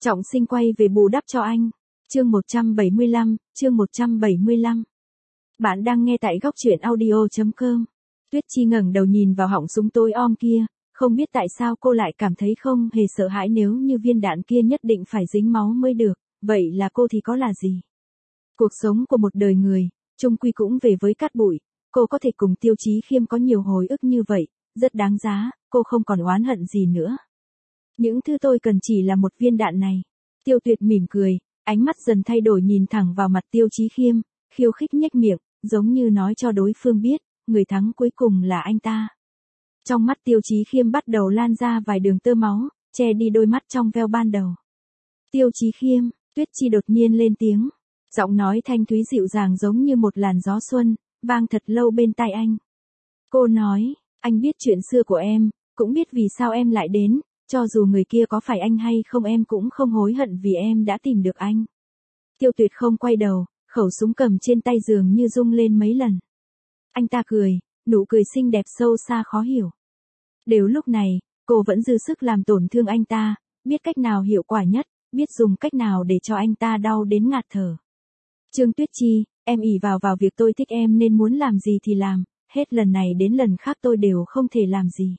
Trọng Sinh quay về bù đắp cho anh. Chương 175. Bạn đang nghe tại góc truyện audio.com. Tuyết Chi ngẩng đầu nhìn vào họng súng tối om kia, không biết tại sao cô lại cảm thấy không hề sợ hãi nếu như viên đạn kia nhất định phải dính máu mới được, vậy là cô thì có là gì? Cuộc sống của một đời người, chung quy cũng về với cát bụi, cô có thể cùng Tiêu Chí Khiêm có nhiều hồi ức như vậy, rất đáng giá, cô không còn oán hận gì nữa. Những thứ tôi cần chỉ là một viên đạn này. Tiêu Tuyệt mỉm cười, ánh mắt dần thay đổi nhìn thẳng vào mặt Tiêu Chí Khiêm, khiêu khích nhếch miệng, giống như nói cho đối phương biết, người thắng cuối cùng là anh ta. Trong mắt Tiêu Chí Khiêm bắt đầu lan ra vài đường tơ máu, che đi đôi mắt trong veo ban đầu. Tiêu Chí Khiêm, Tuyết Chi đột nhiên lên tiếng. Giọng nói thanh thúy dịu dàng giống như một làn gió xuân, vang thật lâu bên tai anh. Cô nói, anh biết chuyện xưa của em, cũng biết vì sao em lại đến, cho dù người kia có phải anh hay không em cũng không hối hận vì em đã tìm được anh. Tiêu Tuyệt không quay đầu, khẩu súng cầm trên tay dường như rung lên mấy lần. Anh ta cười, nụ cười xinh đẹp sâu xa khó hiểu. Đều lúc này, cô vẫn dư sức làm tổn thương anh ta, biết cách nào hiệu quả nhất, biết dùng cách nào để cho anh ta đau đến ngạt thở. Trương Tuyết Chi, em ỷ vào việc tôi thích em nên muốn làm gì thì làm, hết lần này đến lần khác tôi đều không thể làm gì.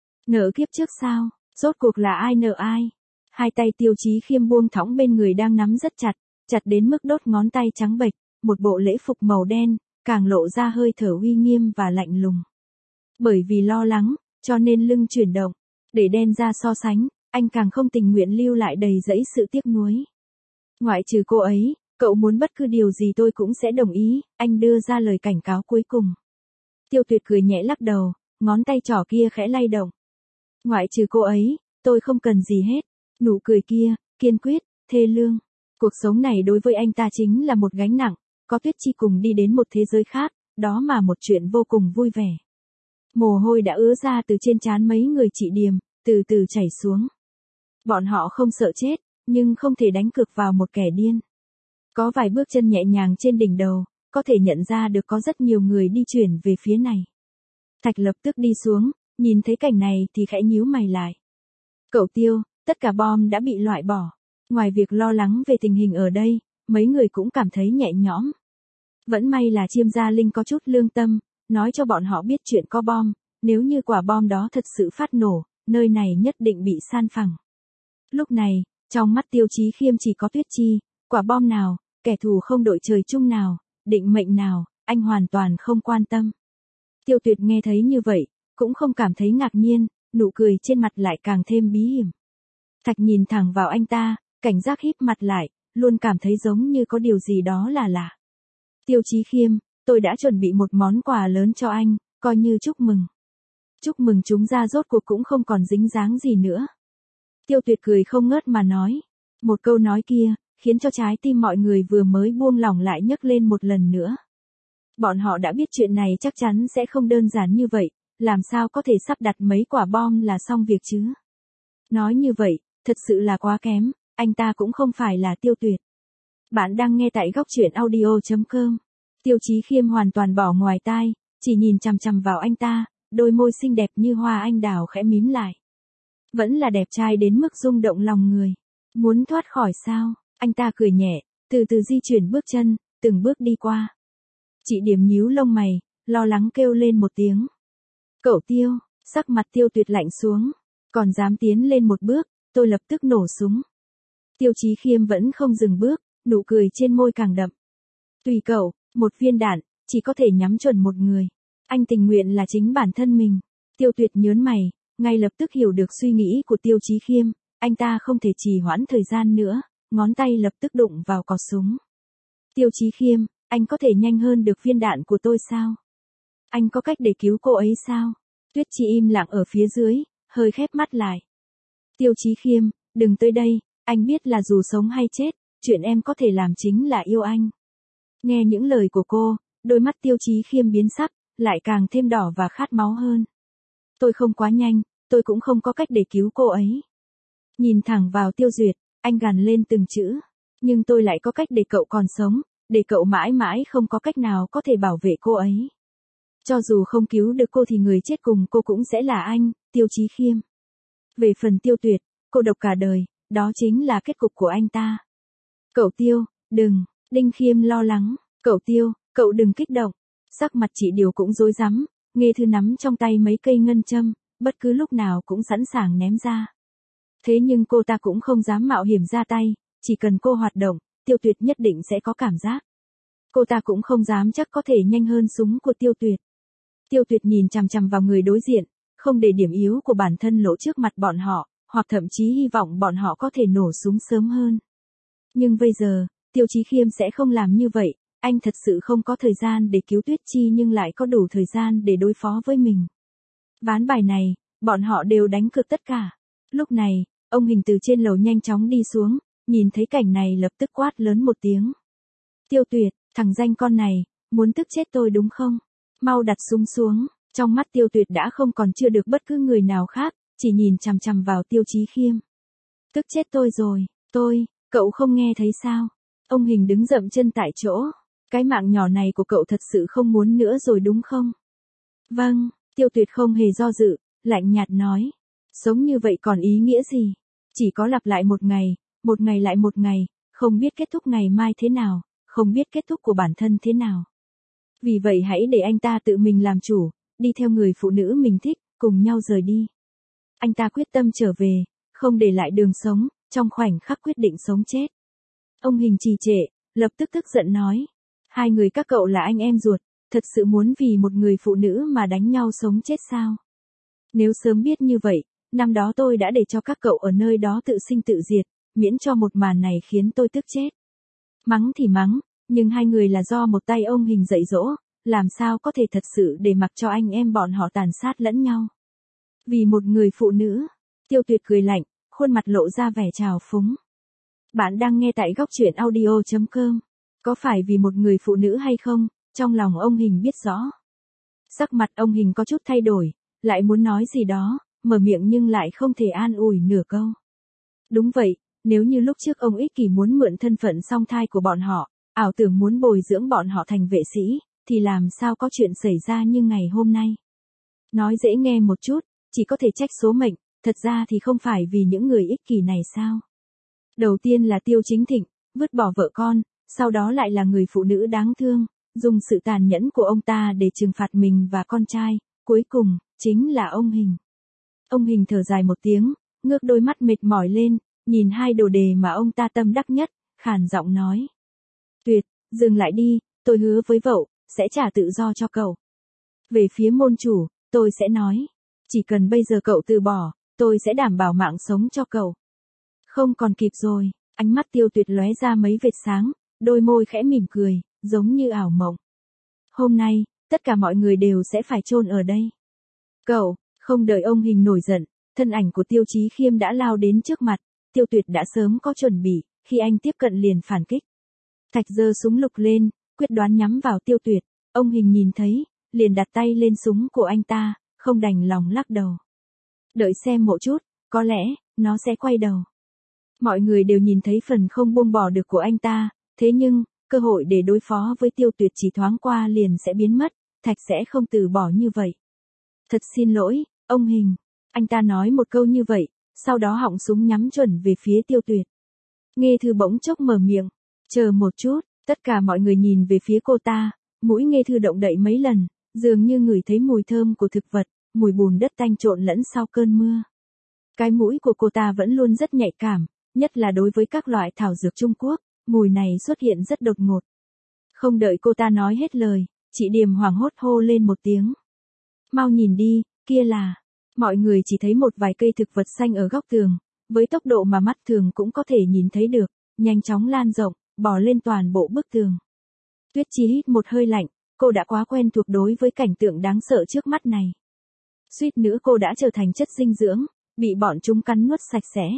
Nợ kiếp trước sao, rốt cuộc là ai nợ ai? Hai tay Tiêu Chí Khiêm buông thõng bên người đang nắm rất chặt, chặt đến mức đốt ngón tay trắng bệch, một bộ lễ phục màu đen, càng lộ ra hơi thở uy nghiêm và lạnh lùng. Bởi vì lo lắng, cho nên lưng chuyển động, để đen ra so sánh, anh càng không tình nguyện lưu lại đầy dẫy sự tiếc nuối. Ngoại trừ cô ấy, cậu muốn bất cứ điều gì tôi cũng sẽ đồng ý, anh đưa ra lời cảnh cáo cuối cùng. Tiêu Tuyệt cười nhẹ lắc đầu, ngón tay trỏ kia khẽ lay động. Ngoại trừ cô ấy, tôi không cần gì hết. Nụ cười kia, kiên quyết, thê lương. Cuộc sống này đối với anh ta chính là một gánh nặng, có Tuyết Chi cùng đi đến một thế giới khác, đó mà một chuyện vô cùng vui vẻ. Mồ hôi đã ứa ra từ trên trán mấy người chị Điềm, từ từ chảy xuống. Bọn họ không sợ chết, nhưng không thể đánh cược vào một kẻ điên. Có vài bước chân nhẹ nhàng trên đỉnh đầu, có thể nhận ra được có rất nhiều người đi chuyển về phía này. Thạch lập tức đi xuống, nhìn thấy cảnh này thì khẽ nhíu mày lại. Cậu Tiêu, tất cả bom đã bị loại bỏ. Ngoài việc lo lắng về tình hình ở đây, mấy người cũng cảm thấy nhẹ nhõm. Vẫn may là Chiêm Gia Linh có chút lương tâm, nói cho bọn họ biết chuyện có bom, nếu như quả bom đó thật sự phát nổ, nơi này nhất định bị san phẳng. Lúc này, trong mắt Tiêu Chí Khiêm chỉ có Tuyết Chi, quả bom nào, kẻ thù không đội trời chung nào, định mệnh nào, anh hoàn toàn không quan tâm. Tiêu Tuyệt nghe thấy như vậy, cũng không cảm thấy ngạc nhiên, nụ cười trên mặt lại càng thêm bí hiểm. Thạch nhìn thẳng vào anh ta, cảnh giác híp mặt lại, luôn cảm thấy giống như có điều gì đó là lạ. Tiêu Chí Khiêm, tôi đã chuẩn bị một món quà lớn cho anh, coi như chúc mừng. Chúc mừng chúng ra rốt cuộc cũng không còn dính dáng gì nữa. Tiêu Tuyệt cười không ngớt mà nói. Một câu nói kia, khiến cho trái tim mọi người vừa mới buông lỏng lại nhấc lên một lần nữa. Bọn họ đã biết chuyện này chắc chắn sẽ không đơn giản như vậy, làm sao có thể sắp đặt mấy quả bom là xong việc chứ. Nói như vậy, thật sự là quá kém, anh ta cũng không phải là Tiêu Tuyệt. Bạn đang nghe tại góc truyện audio.com. Tiêu Chí Khiêm hoàn toàn bỏ ngoài tai, chỉ nhìn chằm chằm vào anh ta, đôi môi xinh đẹp như hoa anh đào khẽ mím lại. Vẫn là đẹp trai đến mức rung động lòng người. Muốn thoát khỏi sao? Anh ta cười nhẹ, từ từ di chuyển bước chân, từng bước đi qua. Chị Điềm nhíu lông mày, lo lắng kêu lên một tiếng. Cậu Tiêu, sắc mặt Tiêu Tuyệt lạnh xuống, còn dám tiến lên một bước, tôi lập tức nổ súng. Tiêu Chí Khiêm vẫn không dừng bước, nụ cười trên môi càng đậm. Tùy cậu, một viên đạn, chỉ có thể nhắm chuẩn một người. Anh tình nguyện là chính bản thân mình. Tiêu Tuyệt nhớn mày, ngay lập tức hiểu được suy nghĩ của Tiêu Chí Khiêm, anh ta không thể trì hoãn thời gian nữa, ngón tay lập tức đụng vào cò súng. Tiêu Chí Khiêm, anh có thể nhanh hơn được viên đạn của tôi sao? Anh có cách để cứu cô ấy sao? Tuyết Chi im lặng ở phía dưới, hơi khép mắt lại. Tiêu Chí Khiêm, đừng tới đây, anh biết là dù sống hay chết, chuyện em có thể làm chính là yêu anh. Nghe những lời của cô, đôi mắt Tiêu Chí Khiêm biến sắc, lại càng thêm đỏ và khát máu hơn. Tôi không quá nhanh, tôi cũng không có cách để cứu cô ấy. Nhìn thẳng vào Tiêu Duyệt, anh gằn lên từng chữ. Nhưng tôi lại có cách để cậu còn sống, để cậu mãi mãi không có cách nào có thể bảo vệ cô ấy. Cho dù không cứu được cô thì người chết cùng cô cũng sẽ là anh, Tiêu Chí Khiêm. Về phần Tiêu Tuyệt, cô độc cả đời, đó chính là kết cục của anh ta. Cậu Tiêu, đừng, Đinh Khiêm lo lắng, cậu Tiêu, cậu đừng kích động. Sắc mặt chị Điều cũng rối rắm, Nghê Thư nắm trong tay mấy cây ngân châm, bất cứ lúc nào cũng sẵn sàng ném ra. Thế nhưng cô ta cũng không dám mạo hiểm ra tay, chỉ cần cô hoạt động, Tiêu Tuyệt nhất định sẽ có cảm giác. Cô ta cũng không dám chắc có thể nhanh hơn súng của Tiêu Tuyệt. Tiêu Tuyệt nhìn chằm chằm vào người đối diện, không để điểm yếu của bản thân lộ trước mặt bọn họ, hoặc thậm chí hy vọng bọn họ có thể nổ súng sớm hơn. Nhưng bây giờ, Tiêu Chí Khiêm sẽ không làm như vậy, anh thật sự không có thời gian để cứu Tuyết Chi nhưng lại có đủ thời gian để đối phó với mình. Ván bài này, bọn họ đều đánh cược tất cả. Lúc này, ông Hình từ trên lầu nhanh chóng đi xuống, nhìn thấy cảnh này lập tức quát lớn một tiếng. Tiêu Tuyệt, thằng danh con này, muốn tức chết tôi đúng không? Mau đặt súng xuống. Trong mắt Tiêu Tuyệt đã không còn chưa được bất cứ người nào khác, chỉ nhìn chằm chằm vào Tiêu Chí Khiêm. Tức chết tôi rồi, cậu không nghe thấy sao? Ông Hình đứng dậm chân tại chỗ. Cái mạng nhỏ này của cậu thật sự không muốn nữa rồi đúng không? Vâng, Tiêu Tuyệt không hề do dự, lạnh nhạt nói. Sống như vậy còn ý nghĩa gì? Chỉ có lặp lại một ngày lại một ngày, không biết kết thúc ngày mai thế nào, không biết kết thúc của bản thân thế nào. Vì vậy hãy để anh ta tự mình làm chủ, đi theo người phụ nữ mình thích, cùng nhau rời đi. Anh ta quyết tâm trở về, không để lại đường sống, trong khoảnh khắc quyết định sống chết. Ông Hình trì trệ, lập tức tức giận nói. Hai người các cậu là anh em ruột, thật sự muốn vì một người phụ nữ mà đánh nhau sống chết sao? Nếu sớm biết như vậy, năm đó tôi đã để cho các cậu ở nơi đó tự sinh tự diệt, miễn cho một màn này khiến tôi tức chết. Mắng thì mắng, nhưng hai người là do một tay ông Hình dạy dỗ, làm sao có thể thật sự để mặc cho anh em bọn họ tàn sát lẫn nhau. Vì một người phụ nữ, Tiêu Tuyệt cười lạnh, khuôn mặt lộ ra vẻ trào phúng. Bạn đang nghe tại góc truyện audio.com. Có phải vì một người phụ nữ hay không, trong lòng ông Hình biết rõ. Sắc mặt ông Hình có chút thay đổi, lại muốn nói gì đó, mở miệng nhưng lại không thể an ủi nửa câu. Đúng vậy, nếu như lúc trước ông ích kỷ muốn mượn thân phận song thai của bọn họ, ảo tưởng muốn bồi dưỡng bọn họ thành vệ sĩ, thì làm sao có chuyện xảy ra như ngày hôm nay. Nói dễ nghe một chút, chỉ có thể trách số mệnh, thật ra thì không phải vì những người ích kỷ này sao. Đầu tiên là Tiêu Chính Thịnh, vứt bỏ vợ con, sau đó lại là người phụ nữ đáng thương, dùng sự tàn nhẫn của ông ta để trừng phạt mình và con trai, cuối cùng, chính là ông Hình. Ông Hình thở dài một tiếng, ngước đôi mắt mệt mỏi lên, nhìn hai đồ đề mà ông ta tâm đắc nhất, khàn giọng nói. Tuyệt, dừng lại đi, tôi hứa với vậu, sẽ trả tự do cho cậu. Về phía môn chủ, tôi sẽ nói, chỉ cần bây giờ cậu từ bỏ, tôi sẽ đảm bảo mạng sống cho cậu. Không còn kịp rồi, ánh mắt Tiêu Tuyệt lóe ra mấy vệt sáng, đôi môi khẽ mỉm cười, giống như ảo mộng. Hôm nay, tất cả mọi người đều sẽ phải chôn ở đây. Cậu, không đợi ông Hình nổi giận, thân ảnh của Tiêu Chí Khiêm đã lao đến trước mặt, Tiêu Tuyệt đã sớm có chuẩn bị, khi anh tiếp cận liền phản kích. Thạch giơ súng lục lên, quyết đoán nhắm vào Tiêu Tuyệt, ông Hình nhìn thấy, liền đặt tay lên súng của anh ta, không đành lòng lắc đầu. Đợi xem một chút, có lẽ, nó sẽ quay đầu. Mọi người đều nhìn thấy phần không buông bỏ được của anh ta, thế nhưng, cơ hội để đối phó với Tiêu Tuyệt chỉ thoáng qua liền sẽ biến mất, Thạch sẽ không từ bỏ như vậy. Thật xin lỗi, ông Hình. Anh ta nói một câu như vậy, sau đó họng súng nhắm chuẩn về phía Tiêu Tuyệt. Nghê Thư bỗng chốc mở miệng, chờ một chút, tất cả mọi người nhìn về phía cô ta, mũi Nghê Thư động đậy mấy lần, dường như ngửi thấy mùi thơm của thực vật, mùi bùn đất tanh trộn lẫn sau cơn mưa. Cái mũi của cô ta vẫn luôn rất nhạy cảm, nhất là đối với các loại thảo dược Trung Quốc, mùi này xuất hiện rất đột ngột. Không đợi cô ta nói hết lời, chị Điềm hoảng hốt hô lên một tiếng. Mau nhìn đi, kia là... Mọi người chỉ thấy một vài cây thực vật xanh ở góc tường, với tốc độ mà mắt thường cũng có thể nhìn thấy được, nhanh chóng lan rộng, bò lên toàn bộ bức tường. Tuyết Chi hít một hơi lạnh, cô đã quá quen thuộc đối với cảnh tượng đáng sợ trước mắt này. Suýt nữa cô đã trở thành chất dinh dưỡng, bị bọn chúng cắn nuốt sạch sẽ.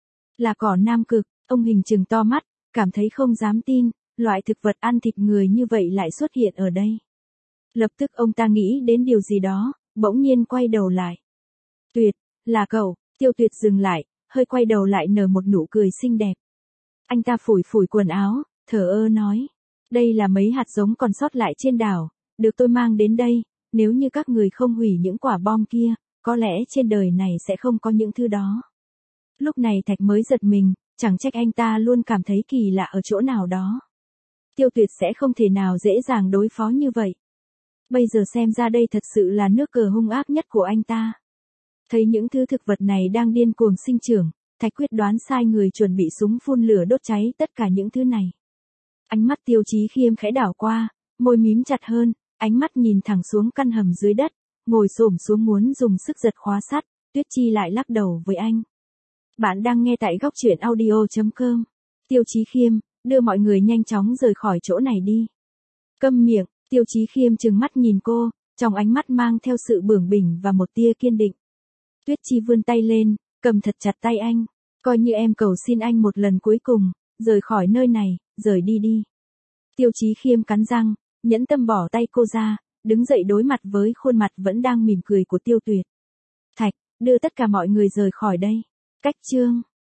Là cỏ Nam Cực, ông Hình trừng to mắt, cảm thấy không dám tin, loại thực vật ăn thịt người như vậy lại xuất hiện ở đây. Lập tức ông ta nghĩ đến điều gì đó, bỗng nhiên quay đầu lại. Tuyệt, là cậu. Tiêu Tuyệt dừng lại, hơi quay đầu lại nở một nụ cười xinh đẹp. Anh ta phủi phủi quần áo, thờ ơ nói. Đây là mấy hạt giống còn sót lại trên đảo, được tôi mang đến đây, nếu như các người không hủy những quả bom kia, có lẽ trên đời này sẽ không có những thứ đó. Lúc này Thạch mới giật mình, chẳng trách anh ta luôn cảm thấy kỳ lạ ở chỗ nào đó. Tiêu Tuyệt sẽ không thể nào dễ dàng đối phó như vậy. Bây giờ xem ra đây thật sự là nước cờ hung ác nhất của anh ta. Thấy những thứ thực vật này đang điên cuồng sinh trưởng, Thạch quyết đoán sai người chuẩn bị súng phun lửa đốt cháy tất cả những thứ này. Ánh mắt Tiêu Chí Khiêm khẽ đảo qua, môi mím chặt hơn, ánh mắt nhìn thẳng xuống căn hầm dưới đất, ngồi xổm xuống muốn dùng sức giật khóa sắt. Tuyết Chi lại lắc đầu với anh. Bạn đang nghe tại góc truyện audio.com. Tiêu Chí Khiêm, đưa mọi người nhanh chóng rời khỏi chỗ này đi. Câm miệng, Tiêu Chí Khiêm trừng mắt nhìn cô, trong ánh mắt mang theo sự bướng bỉnh và một tia kiên định. Tuyết Chi vươn tay lên, cầm thật chặt tay anh, coi như em cầu xin anh một lần cuối cùng, rời khỏi nơi này, rời đi đi. Tiêu Chí Khiêm cắn răng, nhẫn tâm bỏ tay cô ra, đứng dậy đối mặt với khuôn mặt vẫn đang mỉm cười của Tiêu Tuyệt. Thạch, đưa tất cả mọi người rời khỏi đây. Cách chương